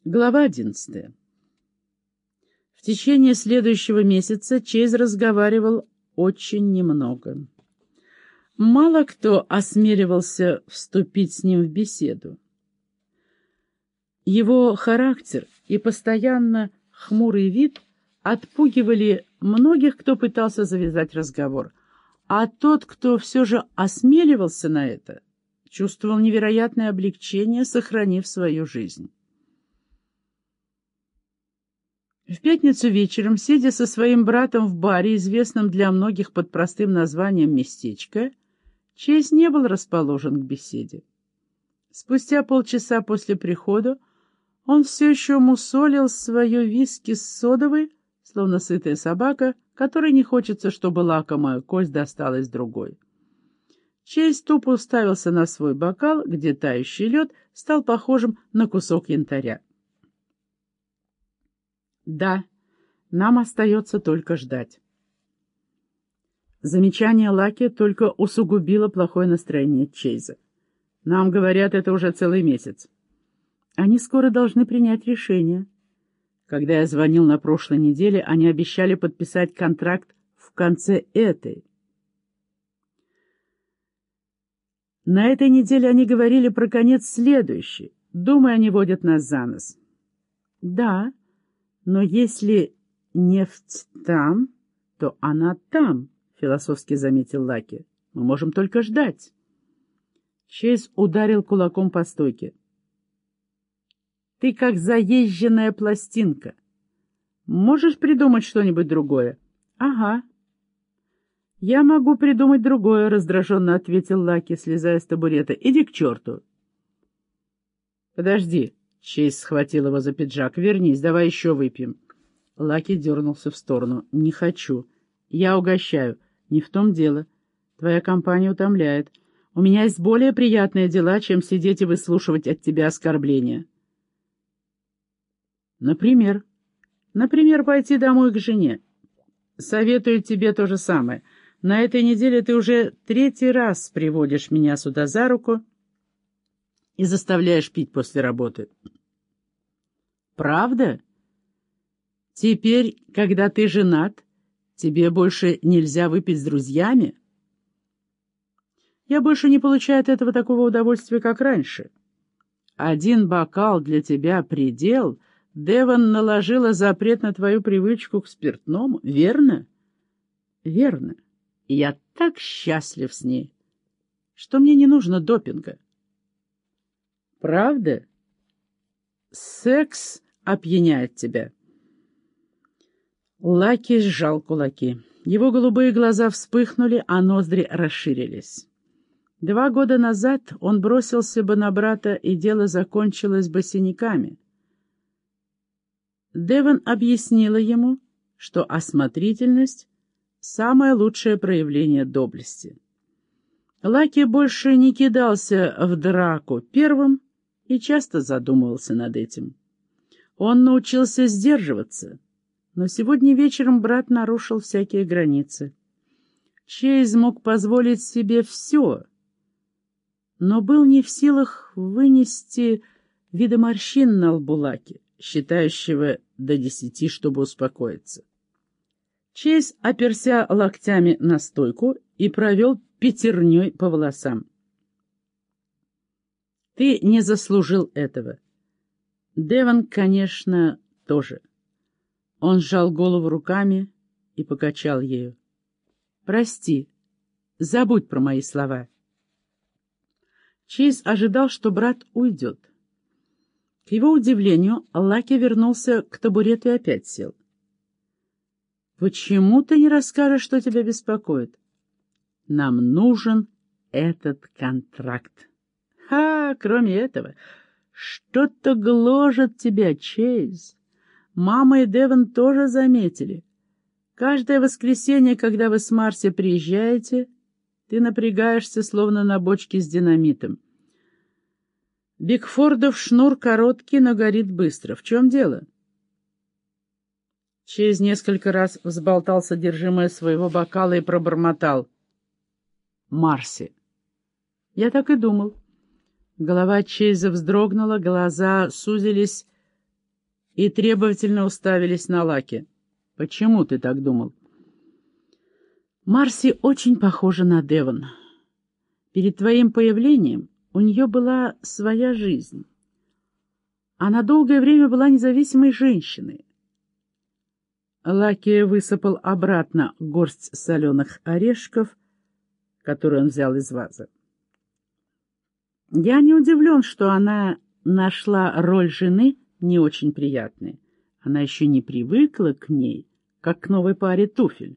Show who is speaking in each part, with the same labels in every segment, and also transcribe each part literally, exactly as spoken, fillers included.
Speaker 1: Глава одиннадцатая. В течение следующего месяца Чейз разговаривал очень немного. Мало кто осмеливался вступить с ним в беседу. Его характер и постоянно хмурый вид отпугивали многих, кто пытался завязать разговор, а тот, кто все же осмеливался на это, чувствовал невероятное облегчение, сохранив свою жизнь. В пятницу вечером, сидя со своим братом в баре, известном для многих под простым названием «Местечко», Чейз не был расположен к беседе. Спустя полчаса после прихода он все еще мусолил свое виски с содовой, словно сытая собака, которой не хочется, чтобы лакомая кость досталась другой. Чейз тупо уставился на свой бокал, где тающий лед стал похожим на кусок янтаря. Да, нам остается только ждать. Замечание Лаки только усугубило плохое настроение Чейза. Нам говорят это уже целый месяц. Они скоро должны принять решение. Когда я звонил на прошлой неделе, они обещали подписать контракт в конце этой. На этой неделе они говорили про конец следующей. Думаю, они водят нас за нос. Да, но если нефть там, то она там, философски заметил Лаки. Мы можем только ждать. Чейз ударил кулаком по стойке. Ты как заезженная пластинка. Можешь придумать что-нибудь другое? Ага. Я могу придумать другое, раздраженно ответил Лаки, слезая с табурета. Иди к черту. Подожди. Чейз схватил его за пиджак. «Вернись, давай еще выпьем». Лаки дернулся в сторону. «Не хочу. Я угощаю. Не в том дело. Твоя компания утомляет. У меня есть более приятные дела, чем сидеть и выслушивать от тебя оскорбления». «Например?» «Например, пойти домой к жене. Советую тебе то же самое. На этой неделе ты уже третий раз приводишь меня сюда за руку и заставляешь пить после работы». «Правда? Теперь, когда ты женат, тебе больше нельзя выпить с друзьями?» «Я больше не получаю от этого такого удовольствия, как раньше. Один бокал для тебя предел. Девон наложила запрет на твою привычку к спиртному, верно?» «Верно. И я так счастлив с ней, что мне не нужно допинга». «Правда? Секс опьяняет тебя». Лаки сжал кулаки. Его голубые глаза вспыхнули, а ноздри расширились. Два года назад он бросился бы на брата, и дело закончилось бы синяками. Девон объяснила ему, что осмотрительность — самое лучшее проявление доблести. Лаки больше не кидался в драку первым и часто задумывался над этим. Он научился сдерживаться, но сегодня вечером брат нарушил всякие границы. Чейз мог позволить себе все, но был не в силах вынести вида морщин на лбу Лаки, считающего до десяти, чтобы успокоиться. Чейз оперся локтями на стойку и провел пятерней по волосам. «Ты не заслужил этого. Девон, конечно, тоже». Он сжал голову руками и покачал ею. «Прости, забудь про мои слова». Чейз ожидал, что брат уйдет. К его удивлению, Лаки вернулся к табурету и опять сел. «Почему ты не расскажешь, что тебя беспокоит?» «Нам нужен этот контракт». «Ха, кроме этого, что-то гложет тебя, Чейз. Мама и Девон тоже заметили. Каждое воскресенье, когда вы с Марси приезжаете, ты напрягаешься, словно на бочке с динамитом. Бигфордов шнур короткий, но горит быстро. В чем дело?» Чейз несколько раз взболтал содержимое своего бокала и пробормотал. «Марси». «Я так и думал». Голова Чейза вздрогнула, глаза сузились и требовательно уставились на Лаки. «Почему ты так думал?» «Марси очень похожа на Девон. Перед твоим появлением у нее была своя жизнь. Она долгое время была независимой женщиной». Лаки высыпал обратно горсть соленых орешков, которую он взял из вазы. «Я не удивлен, что она нашла роль жены не очень приятной. Она еще не привыкла к ней, как к новой паре туфель».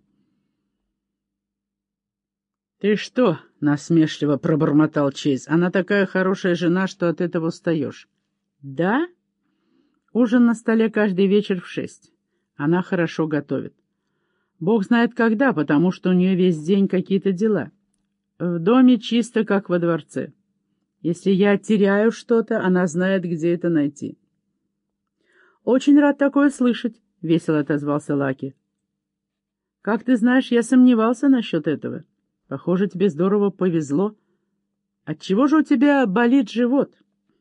Speaker 1: «Ты что?» — насмешливо пробормотал Чейз. «Она такая хорошая жена, что от этого устаешь». «Да? Ужин на столе каждый вечер в шесть. Она хорошо готовит. Бог знает когда, потому что у нее весь день какие-то дела. В доме чисто, как во дворце. Если я теряю что-то, она знает, где это найти». «Очень рад такое слышать», — весело отозвался Лаки. «Как ты знаешь, я сомневался насчет этого. Похоже, тебе здорово повезло. Отчего же у тебя болит живот?»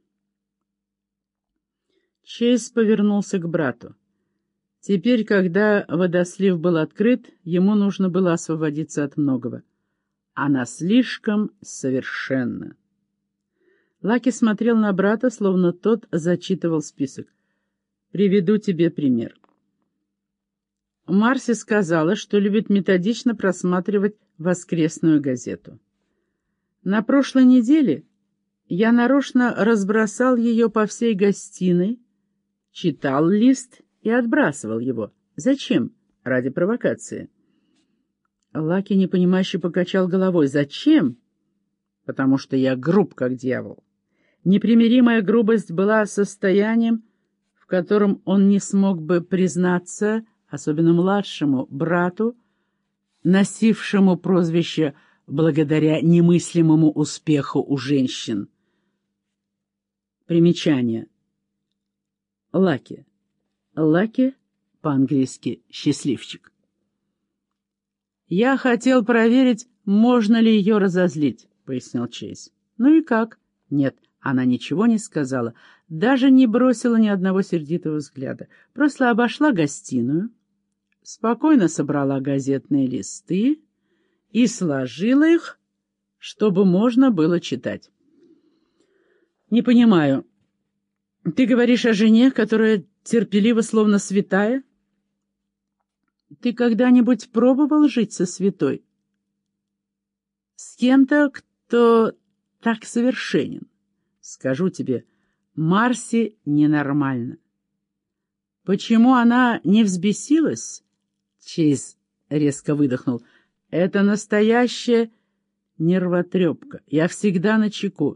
Speaker 1: Чейз повернулся к брату. Теперь, когда водослив был открыт, ему нужно было освободиться от многого. Она слишком совершенна. Лаки смотрел на брата, словно тот зачитывал список. «Приведу тебе пример. Марси сказала, что любит методично просматривать воскресную газету. На прошлой неделе я нарочно разбросал ее по всей гостиной, читал лист и отбрасывал его. Зачем? Ради провокации». Лаки непонимающе покачал головой. «Зачем?» «Потому что я груб, как дьявол». Непримиримая грубость была состоянием, в котором он не смог бы признаться, особенно младшему брату, носившему прозвище благодаря немыслимому успеху у женщин. Примечание. Лаки. Лаки по-английски «счастливчик». «Я хотел проверить, можно ли ее разозлить», — пояснил Чейз. «Ну и как?» «Нет». Она ничего не сказала, даже не бросила ни одного сердитого взгляда, просто обошла гостиную, спокойно собрала газетные листы и сложила их, чтобы можно было читать. «Не понимаю, ты говоришь о жене, которая терпелива, словно святая? Ты когда-нибудь пробовал жить со святой? С кем-то, кто так совершенен? Скажу тебе, Марси ненормальна. Почему она не взбесилась?» Чейз резко выдохнул. «Это настоящая нервотрепка. Я всегда начеку».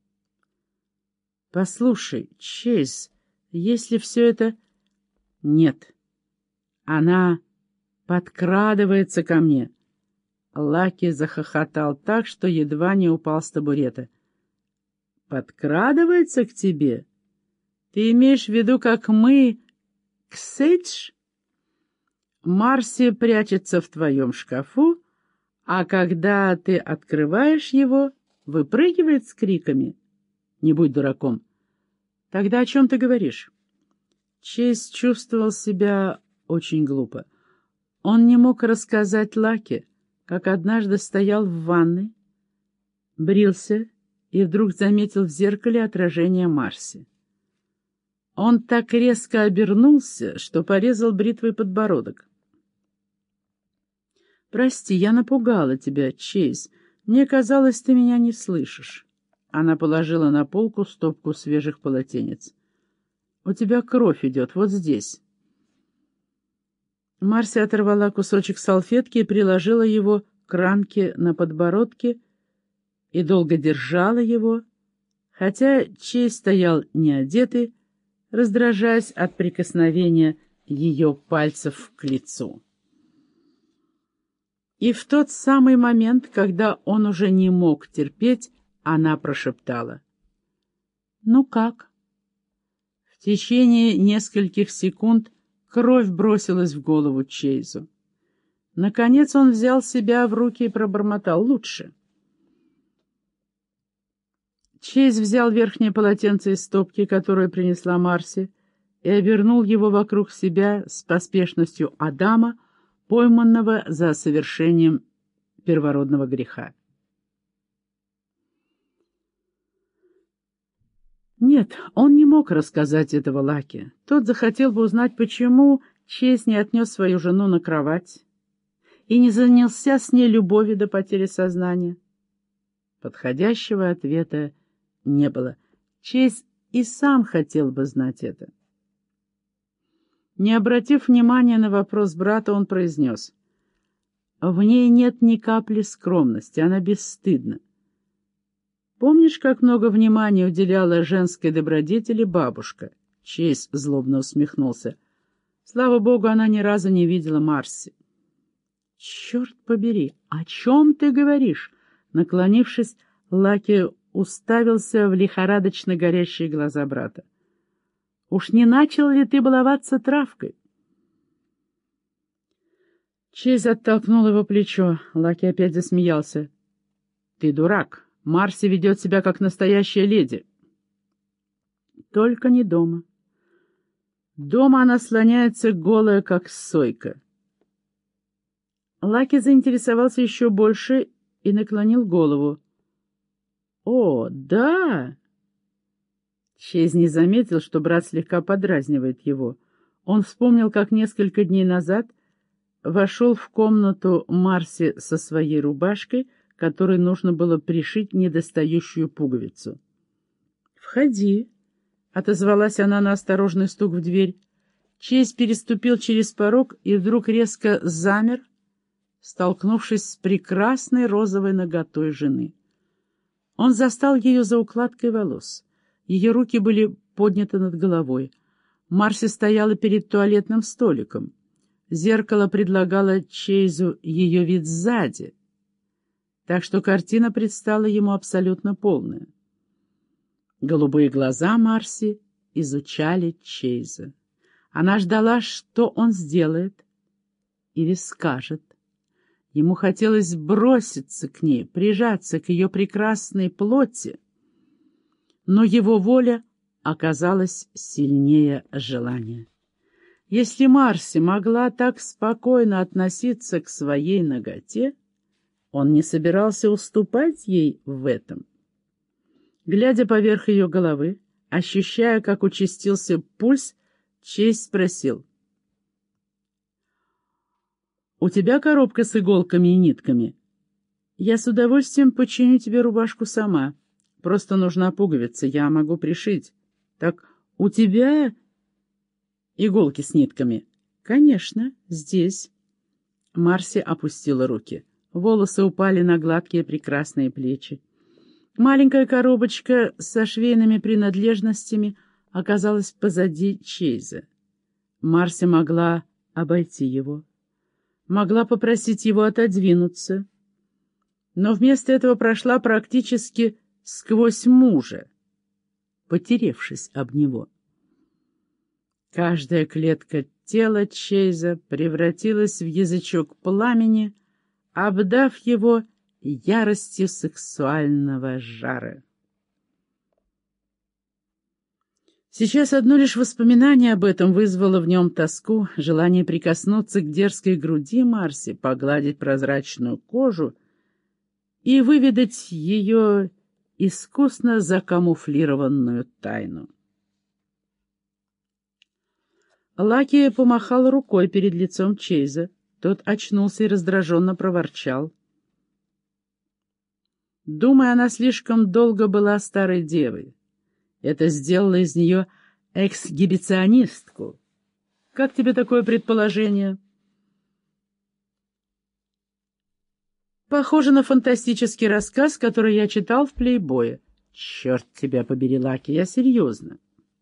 Speaker 1: «Послушай, Чейз, если все это...» «Нет. Она подкрадывается ко мне». Лаки захохотал так, что едва не упал с табурета. «Подкрадывается к тебе? Ты имеешь в виду, как мы к Сейдж? Марси прячется в твоем шкафу, а когда ты открываешь его, выпрыгивает с криками. Не будь дураком. Тогда о чем ты говоришь?» Чейз чувствовал себя очень глупо. Он не мог рассказать Лаки, как однажды стоял в ванной, брился и вдруг заметил в зеркале отражение Марси. Он так резко обернулся, что порезал бритвой подбородок. «Прости, я напугала тебя, Чейз. Мне казалось, ты меня не слышишь». Она положила на полку стопку свежих полотенец. «У тебя кровь идет, вот здесь». Марси оторвала кусочек салфетки и приложила его к ранке на подбородке и долго держала его, хотя Чейз стоял неодетый, раздражаясь от прикосновения ее пальцев к лицу. И в тот самый момент, когда он уже не мог терпеть, она прошептала: «Ну как?» В течение нескольких секунд кровь бросилась в голову Чейзу. Наконец он взял себя в руки и пробормотал: «Лучше». Чейз взял верхнее полотенце из стопки, которую принесла Марси, и обернул его вокруг себя с поспешностью Адама, пойманного за совершением первородного греха. Нет, он не мог рассказать этого Лаки. Тот захотел бы узнать, почему Чейз не отнес свою жену на кровать и не занялся с ней любовью до потери сознания. Подходящего ответа не было. Чейз и сам хотел бы знать это. Не обратив внимания на вопрос брата, он произнес: «В ней нет ни капли скромности, она бесстыдна. Помнишь, как много внимания уделяла женской добродетели бабушка?» Чейз злобно усмехнулся. Слава богу, она ни разу не видела Марси. «Черт побери, о чем ты говоришь?» Наклонившись, Лаки уставился в лихорадочно горящие глаза брата. «Уж не начал ли ты баловаться травкой?» Чейз оттолкнул его плечо. Лаки опять засмеялся. «Ты дурак. Марси ведет себя как настоящая леди». «Только не дома. Дома она слоняется голая, как сойка». Лаки заинтересовался еще больше и наклонил голову. «О, да!» Чейз не заметил, что брат слегка подразнивает его. Он вспомнил, как несколько дней назад вошел в комнату Марси со своей рубашкой, которой нужно было пришить недостающую пуговицу. «Входи», — отозвалась она на осторожный стук в дверь. Чейз переступил через порог и вдруг резко замер, столкнувшись с прекрасной розовой наготой жены. Он застал ее за укладкой волос. Ее руки были подняты над головой. Марси стояла перед туалетным столиком. Зеркало предлагало Чейзу ее вид сзади, так что картина предстала ему абсолютно полная. Голубые глаза Марси изучали Чейза. Она ждала, что он сделает или скажет. Ему хотелось броситься к ней, прижаться к ее прекрасной плоти, но его воля оказалась сильнее желания. Если Марси могла так спокойно относиться к своей наготе, он не собирался уступать ей в этом. Глядя поверх ее головы, ощущая, как участился пульс, Чейз спросил: «У тебя коробка с иголками и нитками? Я с удовольствием починю тебе рубашку сама. Просто нужна пуговица, я могу пришить. Так у тебя иголки с нитками?» «Конечно, здесь». Марси опустила руки. Волосы упали на гладкие прекрасные плечи. Маленькая коробочка со швейными принадлежностями оказалась позади Чейза. Марси могла обойти его, могла попросить его отодвинуться, но вместо этого прошла практически сквозь мужа, потеревшись об него. Каждая клетка тела Чейза превратилась в язычок пламени, обдав его яростью сексуального жара. Сейчас одно лишь воспоминание об этом вызвало в нем тоску, желание прикоснуться к дерзкой груди Марси, погладить прозрачную кожу и выведать ее искусно закамуфлированную тайну. Лаки помахал рукой перед лицом Чейза. Тот очнулся и раздраженно проворчал. Думаю, она слишком долго была старой девой. Это сделало из нее эксгибиционистку. Как тебе такое предположение? Похоже на фантастический рассказ, который я читал в «Плейбое». Черт тебя побери, Лаки, я серьезно.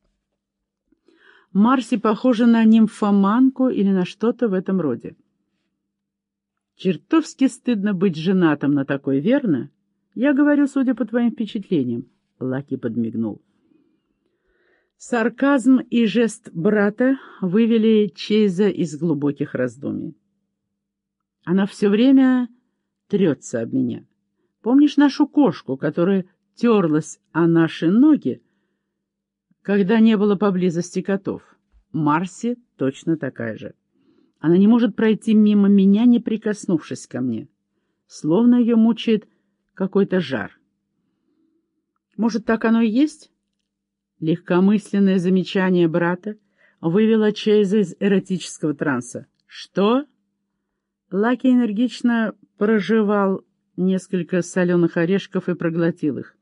Speaker 1: Марси похожа на нимфоманку или на что-то в этом роде. Чертовски стыдно быть женатым на такой, верно? Я говорю, судя по твоим впечатлениям. Лаки подмигнул. Сарказм и жест брата вывели Чейза из глубоких раздумий. Она все время трется об меня. Помнишь нашу кошку, которая терлась о наши ноги, когда не было поблизости котов? Марси точно такая же. Она не может пройти мимо меня, не прикоснувшись ко мне. Словно ее мучает какой-то жар. Может, так оно и есть? Легкомысленное замечание брата вывело Чейза из эротического транса. «Что?» Лаки энергично прожевал несколько соленых орешков и проглотил их.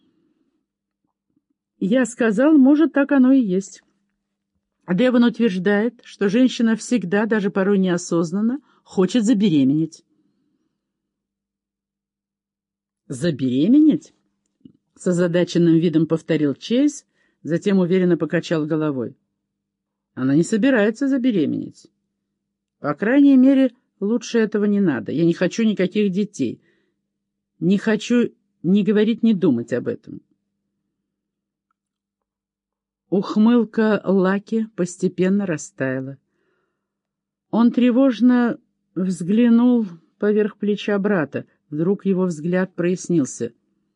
Speaker 1: «Я сказал, может, так оно и есть». Девон утверждает, что женщина всегда, даже порой неосознанно, хочет забеременеть. «Забеременеть?» — с озадаченным видом повторил Чейз, затем уверенно покачал головой. «Она не собирается забеременеть. По крайней мере, лучше этого не надо. Я не хочу никаких детей. Не хочу ни говорить, ни думать об этом». Ухмылка Лаки постепенно растаяла. Он тревожно взглянул поверх плеча брата. Вдруг его взгляд прояснился.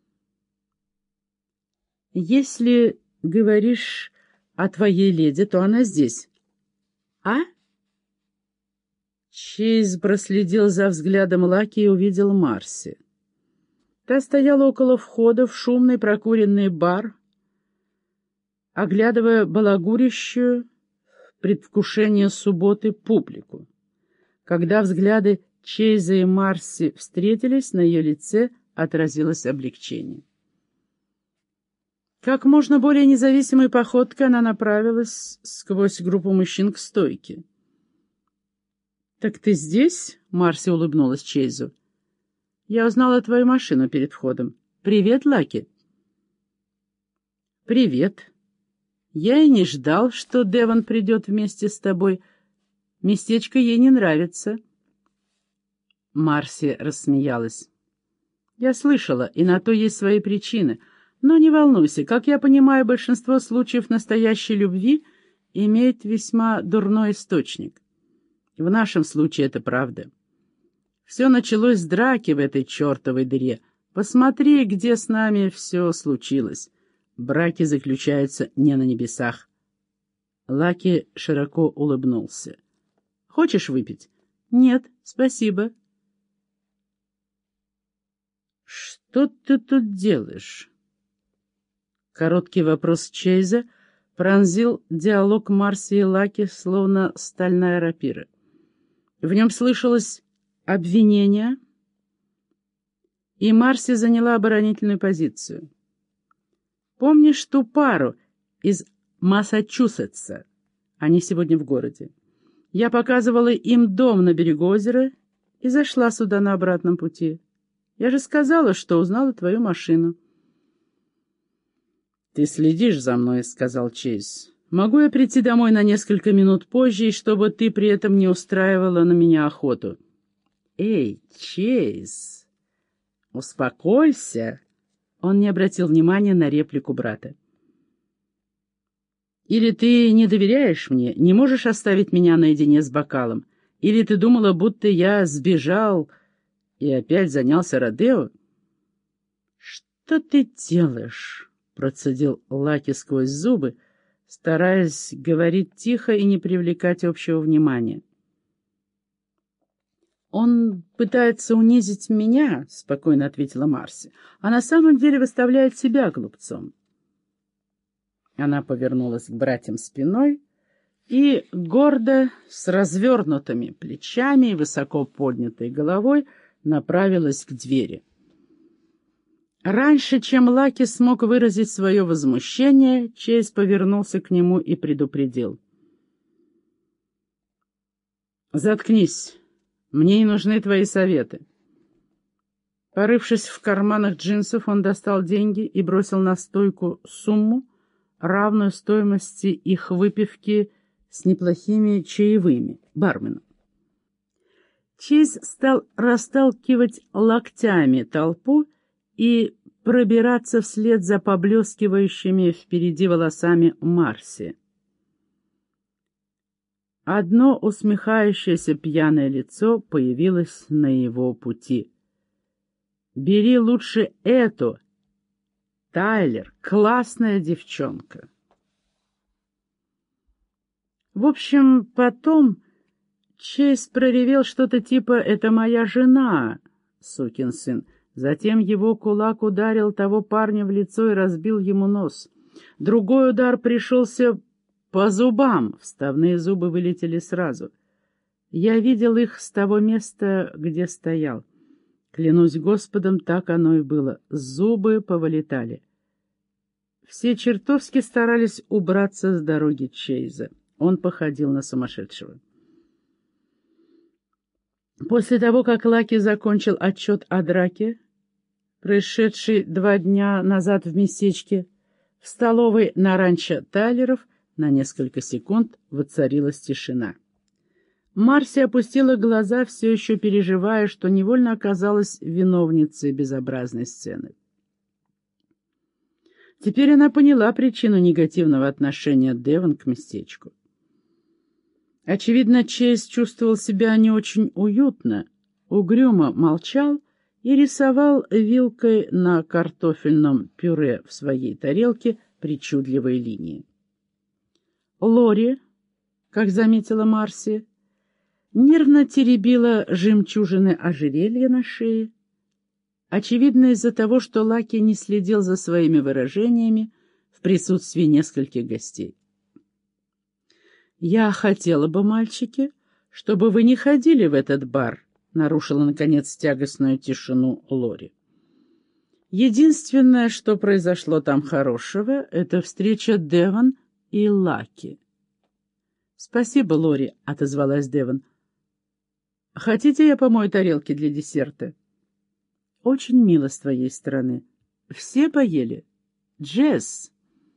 Speaker 1: «Если говоришь о твоей леди, то она здесь». «А?» Чейз проследил за взглядом Лаки и увидел Марси. Та стояла около входа в шумный прокуренный бар, оглядывая балагурящую в предвкушении субботы публику. Когда взгляды Чейза и Марси встретились, на ее лице отразилось облегчение. Как можно более независимой походкой она направилась сквозь группу мужчин к стойке. «Так ты здесь?» — Марси улыбнулась Чейзу. «Я узнала твою машину перед входом. Привет, Лаки». «Привет. Я и не ждал, что Девон придет вместе с тобой. Местечко ей не нравится». Марси рассмеялась. «Я слышала, и на то есть свои причины. Но не волнуйся, как я понимаю, большинство случаев настоящей любви имеет весьма дурной источник. В нашем случае это правда. Все началось с драки в этой чертовой дыре. Посмотри, где с нами все случилось. Браки заключаются не на небесах». Лаки широко улыбнулся. «Хочешь выпить?» «Нет, спасибо». «Что ты тут делаешь?» Короткий вопрос Чейза пронзил диалог Марси и Лаки, словно стальная рапира. В нем слышалось обвинение, и Марси заняла оборонительную позицию. «Помнишь ту пару из Массачусетса? Они сегодня в городе. Я показывала им дом на берегу озера и зашла сюда на обратном пути. Я же сказала, что узнала твою машину». «Ты следишь за мной», — сказал Чейз. «Могу я прийти домой на несколько минут позже, и чтобы ты при этом не устраивала на меня охоту?» «Эй, Чейз, успокойся!» Он не обратил внимания на реплику брата. «Или ты не доверяешь мне, не можешь оставить меня наедине с бокалом? Или ты думала, будто я сбежал и опять занялся родео?» «Что ты делаешь?» — процедил Лаки сквозь зубы, стараясь говорить тихо и не привлекать общего внимания. «Он пытается унизить меня», — спокойно ответила Марси, «а на самом деле выставляет себя глупцом». Она повернулась к братьям спиной и, гордо, с развернутыми плечами и высоко поднятой головой, направилась к двери. Раньше, чем Лаки смог выразить свое возмущение, Чейз повернулся к нему и предупредил. «Заткнись. Мне не нужны твои советы». Порывшись в карманах джинсов, он достал деньги и бросил на стойку сумму, равную стоимости их выпивки с неплохими чаевыми бармену. Чейз стал расталкивать локтями толпу и пробираться вслед за поблескивающими впереди волосами Марси. Одно усмехающееся пьяное лицо появилось на его пути. «Бери лучше эту, Тайлер, классная девчонка». В общем, потом Чейз проревел что-то типа «это моя жена, сукин сын». Затем его кулак ударил того парня в лицо и разбил ему нос. Другой удар пришелся по зубам, вставные зубы вылетели сразу. Я видел их с того места, где стоял. Клянусь Господом, так оно и было. Зубы повылетали. Все чертовски старались убраться с дороги Чейза. Он походил на сумасшедшего. После того, как Лаки закончил отчет о драке, происшедшей два дня назад в местечке, в столовой на ранчо Тайлеров на несколько секунд воцарилась тишина. Марси опустила глаза, все еще переживая, что невольно оказалась виновницей безобразной сцены. Теперь она поняла причину негативного отношения Девон к местечку. Очевидно, Чейз чувствовал себя не очень уютно, угрюмо молчал и рисовал вилкой на картофельном пюре в своей тарелке причудливые линии. Лори, как заметила Марси, нервно теребила жемчужины ожерелья на шее, очевидно из-за того, что Лаки не следил за своими выражениями в присутствии нескольких гостей. «Я хотела бы, мальчики, чтобы вы не ходили в этот бар», — нарушила, наконец, тягостную тишину Лори. «Единственное, что произошло там хорошего, — это встреча Девон и Лаки». «Спасибо, Лори», — отозвалась Девон. «Хотите, я помою тарелки для десерта?» «Очень мило с твоей стороны. Все поели? Джесс!»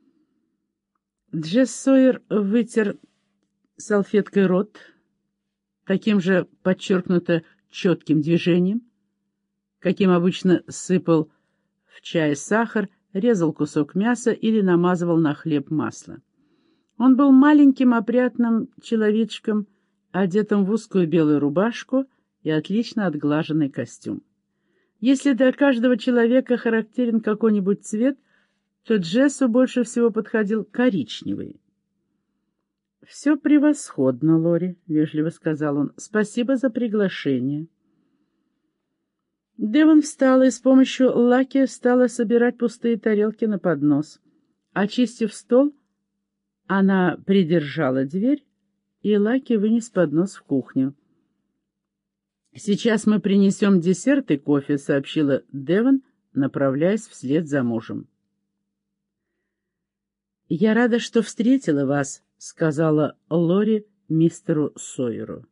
Speaker 1: Джесс Сойер вытер салфеткой рот, таким же подчеркнуто четким движением, каким обычно сыпал в чай сахар, резал кусок мяса или намазывал на хлеб масло. Он был маленьким опрятным человечком, одетым в узкую белую рубашку и отлично отглаженный костюм. Если для каждого человека характерен какой-нибудь цвет, то Джессу больше всего подходил коричневый. «Все превосходно, Лори», — вежливо сказал он. «Спасибо за приглашение». Девон встала и с помощью Лаки стала собирать пустые тарелки на поднос. Очистив стол, она придержала дверь, и Лаки вынес поднос в кухню. «Сейчас мы принесем десерт и кофе», — сообщила Девон, направляясь вслед за мужем. «Я рада, что встретила вас», — сказала Лори мистеру Сойеру.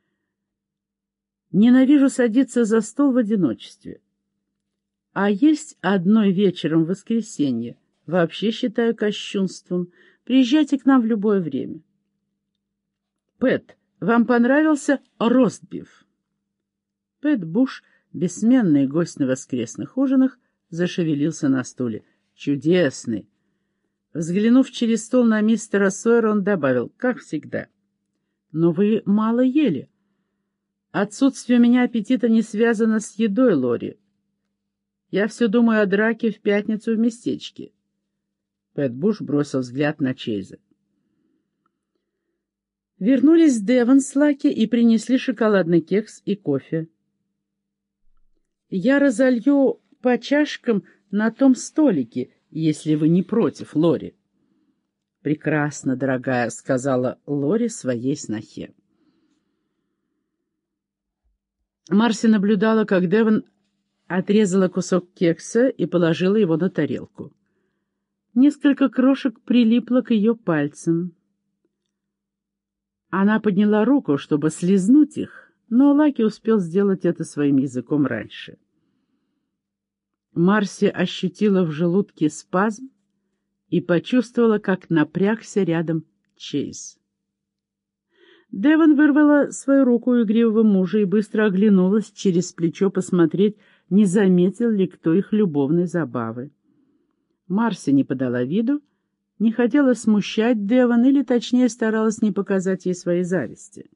Speaker 1: «Ненавижу садиться за стол в одиночестве. А есть одной вечером в воскресенье вообще считаю кощунством. Приезжайте к нам в любое время». «Пэт, вам понравился ростбиф?» Пэт Буш, бессменный гость на воскресных ужинах, зашевелился на стуле. «Чудесный!» Взглянув через стол на мистера Сойера, он добавил: «Как всегда». «Но вы мало ели». «Отсутствие у меня аппетита не связано с едой, Лори. Я все думаю о драке в пятницу в местечке». Пэт Буш бросил взгляд на Чейза. Вернулись Девон с Лаки и принесли шоколадный кекс и кофе. «Я разолью по чашкам на том столике, если вы не против, Лори». «Прекрасно, дорогая», — сказала Лори своей снохе. Марси наблюдала, как Девон отрезала кусок кекса и положила его на тарелку. Несколько крошек прилипло к ее пальцам. Она подняла руку, чтобы слизнуть их, но Лаки успел сделать это своим языком раньше. Марси ощутила в желудке спазм и почувствовала, как напрягся рядом Чейз. Девон вырвала свою руку у игривого мужа и быстро оглянулась через плечо посмотреть, не заметил ли кто их любовной забавы. Марси не подала виду, не хотела смущать Девон, или, точнее, старалась не показать ей своей зависти.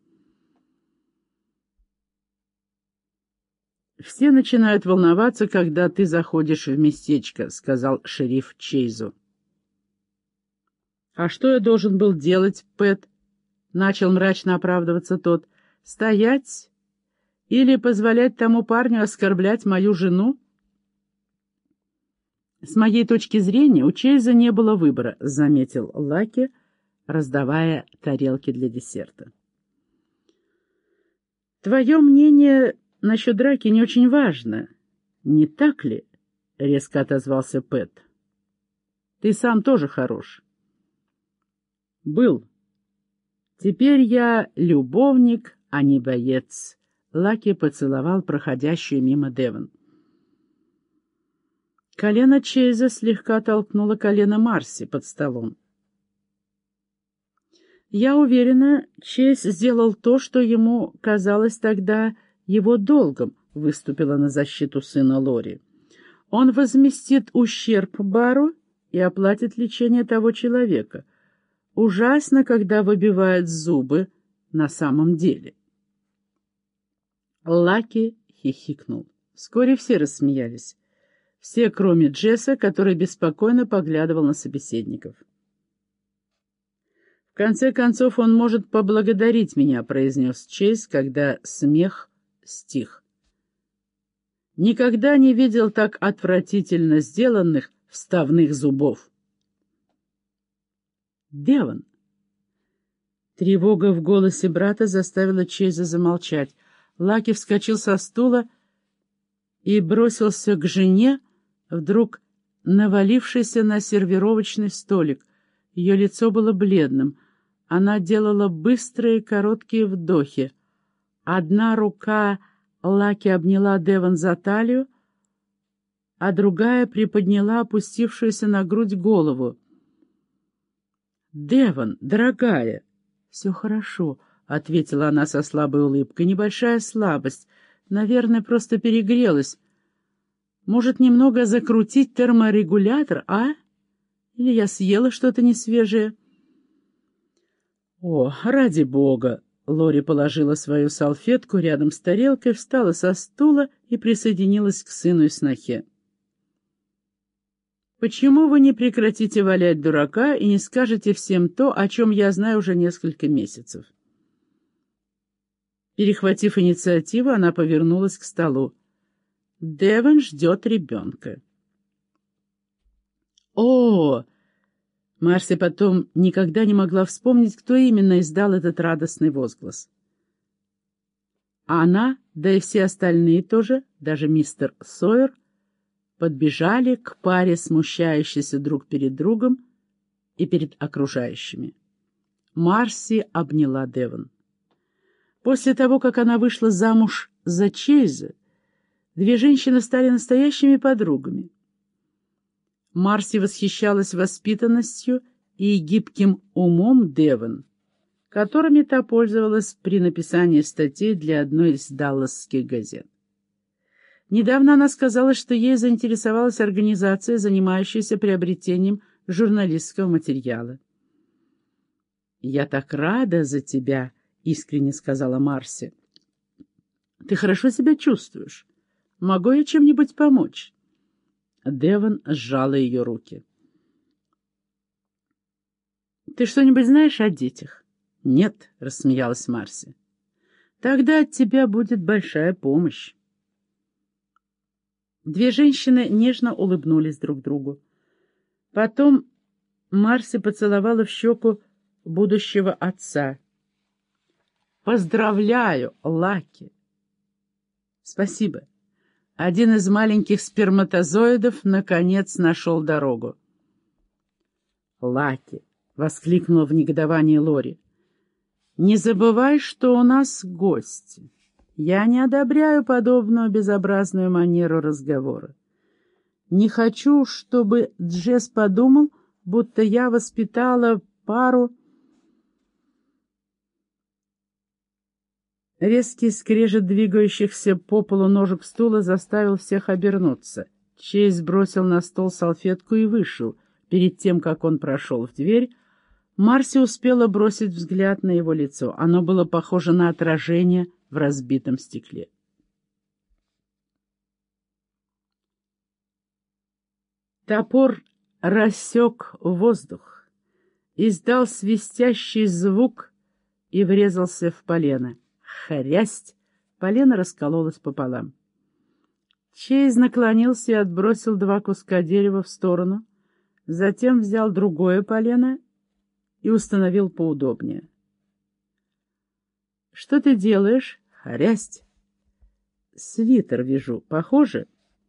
Speaker 1: «Все начинают волноваться, когда ты заходишь в местечко», — сказал шериф Чейзу. «А что я должен был делать, Пэт?» — начал мрачно оправдываться тот. «Стоять или позволять тому парню оскорблять мою жену?» «С моей точки зрения, у Чейза не было выбора», — заметил Лаки, раздавая тарелки для десерта. «Твое мнение насчет драки не очень важно, не так ли?» — резко отозвался Пэт. «Ты сам тоже хорош». «Был. Теперь я любовник, а не боец». Лаки поцеловал проходящую мимо Девон. Колено Чейза слегка толкнуло колено Марси под столом. «Я уверена, Чейз сделал то, что ему казалось тогда его долгом», — выступила на защиту сына Лори. «Он возместит ущерб бару и оплатит лечение того человека. Ужасно, когда выбивают зубы на самом деле». Лаки хихикнул. Вскоре все рассмеялись. Все, кроме Джесса, который беспокойно поглядывал на собеседников. «В конце концов, он может поблагодарить меня», — произнес Чейз, когда смех стих. «Никогда не видел так отвратительно сделанных вставных зубов». «Девон!» Тревога в голосе брата заставила Чейза замолчать. Лаки вскочил со стула и бросился к жене, вдруг навалившейся на сервировочный столик. Ее лицо было бледным. Она делала быстрые короткие вдохи. Одна рука Лаки обняла Девон за талию, а другая приподняла опустившуюся на грудь голову. «Девон, дорогая!» «Все хорошо», — ответила она со слабой улыбкой. «Небольшая слабость. Наверное, просто перегрелась. Может, немного закрутить терморегулятор, а? Или я съела что-то несвежее?» «О, ради бога!» Лори положила свою салфетку рядом с тарелкой, встала со стула и присоединилась к сыну и снохе. «Почему вы не прекратите валять дурака и не скажете всем то, о чем я знаю уже несколько месяцев?» Перехватив инициативу, она повернулась к столу. «Девон ждет ребенка». «О!» Марси потом никогда не могла вспомнить, кто именно издал этот радостный возглас. Она, да и все остальные тоже, даже мистер Сойер, подбежали к паре, смущающейся друг перед другом и перед окружающими. Марси обняла Девон. После того, как она вышла замуж за Чейза, две женщины стали настоящими подругами. Марси восхищалась воспитанностью и гибким умом Девон, которыми та пользовалась при написании статей для одной из далласских газет. Недавно она сказала, что ей заинтересовалась организация, занимающаяся приобретением журналистского материала. «Я так рада за тебя», — искренне сказала Марси. «Ты хорошо себя чувствуешь? Могу я чем-нибудь помочь?» Девон сжала ее руки. «Ты что-нибудь знаешь о детях?» «Нет», — рассмеялась Марси. «Тогда от тебя будет большая помощь». Две женщины нежно улыбнулись друг другу. Потом Марси поцеловала в щеку будущего отца. «Поздравляю, Лаки!» «Спасибо». Один из маленьких сперматозоидов наконец нашел дорогу. «Лаки!» — воскликнула в негодовании Лори. «Не забывай, что у нас гости. Я не одобряю подобную безобразную манеру разговора. Не хочу, чтобы Джесс подумал, будто я воспитала пару...» Резкий скрежет двигающихся по полу ножек стула заставил всех обернуться. Чейз бросил на стол салфетку и вышел. Перед тем, как он прошел в дверь, Марси успела бросить взгляд на его лицо. Оно было похоже на отражение в разбитом стекле. Топор рассек воздух, издал свистящий звук и врезался в полено. Хрясть! Полено раскололось пополам. Чейз наклонился и отбросил два куска дерева в сторону, затем взял другое полено и установил поудобнее. — Что ты делаешь? — Хрясть! — Свитер вяжу. Похоже?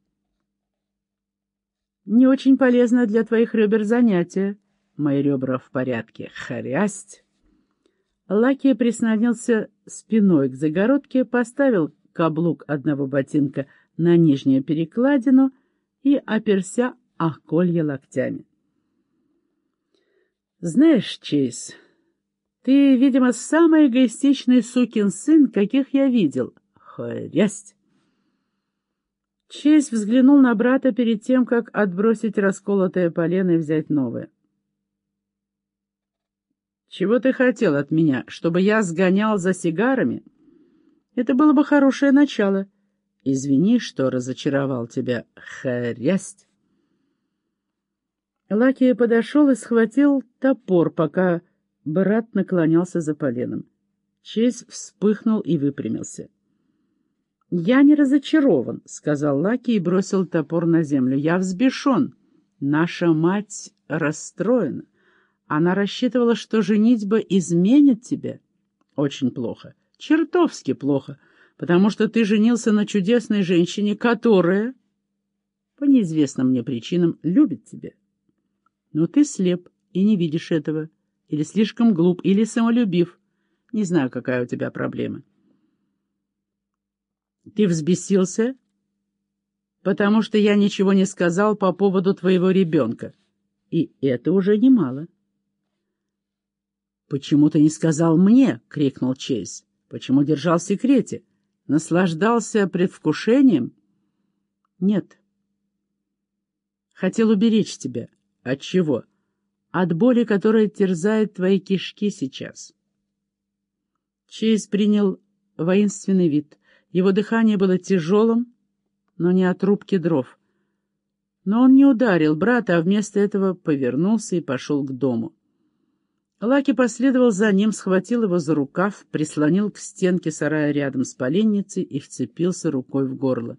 Speaker 1: — Не очень полезно для твоих ребер занятие. Мои ребра в порядке. Хрясть! Лаки прислонился спиной к загородке, поставил каблук одного ботинка на нижнюю перекладину и оперся о колья локтями. «Знаешь, Чейз, ты, видимо, самый эгоистичный сукин сын, каких я видел. Хрясть!» Чейз взглянул на брата перед тем, как отбросить расколотое полено и взять новое. «Чего ты хотел от меня? Чтобы я сгонял за сигарами? Это было бы хорошее начало. Извини, что разочаровал тебя. Хрясть!» Лаки подошел и схватил топор, пока брат наклонялся за поленом. Чейз вспыхнул и выпрямился. «Я не разочарован», — сказал Лаки и бросил топор на землю. «Я взбешен. Наша мать расстроена. Она рассчитывала, что женитьба изменит тебя. Очень плохо, чертовски плохо, потому что ты женился на чудесной женщине, которая, по неизвестным мне причинам, любит тебя. Но ты слеп и не видишь этого, или слишком глуп, или самолюбив. Не знаю, какая у тебя проблема. Ты взбесился, потому что я ничего не сказал по поводу твоего ребенка, и это уже немало». «Почему ты не сказал мне?» — крикнул Чейз. «Почему держал в секрете? Наслаждался предвкушением?» «Нет. Хотел уберечь тебя. От чего? От боли, которая терзает твои кишки сейчас». Чейз принял воинственный вид. Его дыхание было тяжелым, но не от рубки дров. Но он не ударил брата, а вместо этого повернулся и пошел к дому. Лаки последовал за ним, схватил его за рукав, прислонил к стенке сарая рядом с поленницей и вцепился рукой в горло.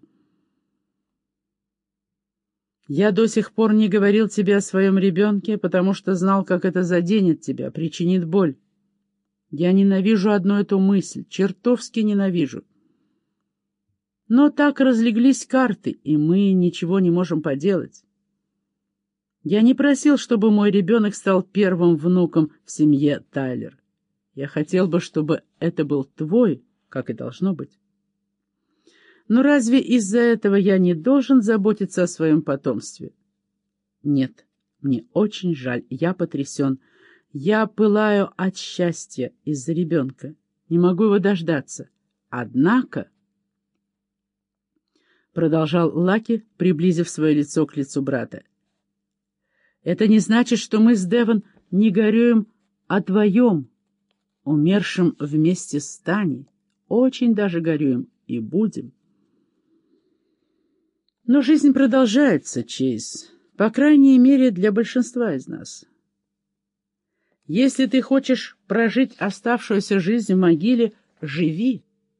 Speaker 1: «Я до сих пор не говорил тебе о своем ребенке, потому что знал, как это заденет тебя, причинит боль. Я ненавижу одну эту мысль, чертовски ненавижу. Но так разлеглись карты, и мы ничего не можем поделать. Я не просил, чтобы мой ребенок стал первым внуком в семье Тайлер. Я хотел бы, чтобы это был твой, как и должно быть. Но разве из-за этого я не должен заботиться о своем потомстве? Нет, мне очень жаль, я потрясен. Я пылаю от счастья из-за ребенка, не могу его дождаться. Однако, продолжал Лаки, приблизив свое лицо к лицу брата, это не значит, что мы с Девон не горюем о твоем, умершем вместе с Таней. Очень даже горюем и будем. Но жизнь продолжается, Чейз, по крайней мере, для большинства из нас. Если ты хочешь прожить оставшуюся жизнь в могиле, живи.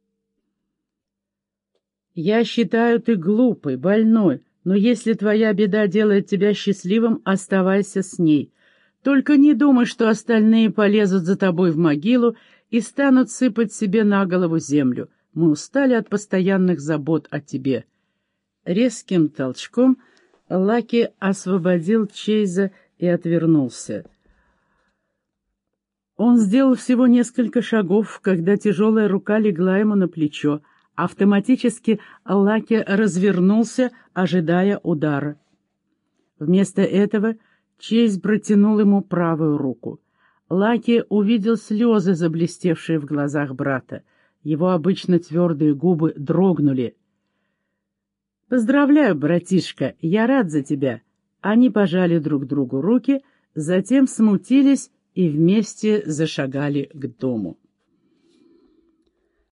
Speaker 1: Я считаю, ты глупый, больной, но если твоя беда делает тебя счастливым, оставайся с ней. Только не думай, что остальные полезут за тобой в могилу и станут сыпать себе на голову землю. Мы устали от постоянных забот о тебе». Резким толчком Лаки освободил Чейза и отвернулся. Он сделал всего несколько шагов, когда тяжелая рука легла ему на плечо. Автоматически Лаки развернулся, ожидая удара. Вместо этого Чейз протянул ему правую руку. Лаки увидел слезы, заблестевшие в глазах брата. Его обычно твердые губы дрогнули. «Поздравляю, братишка, я рад за тебя». Они пожали друг другу руки, затем смутились и вместе зашагали к дому.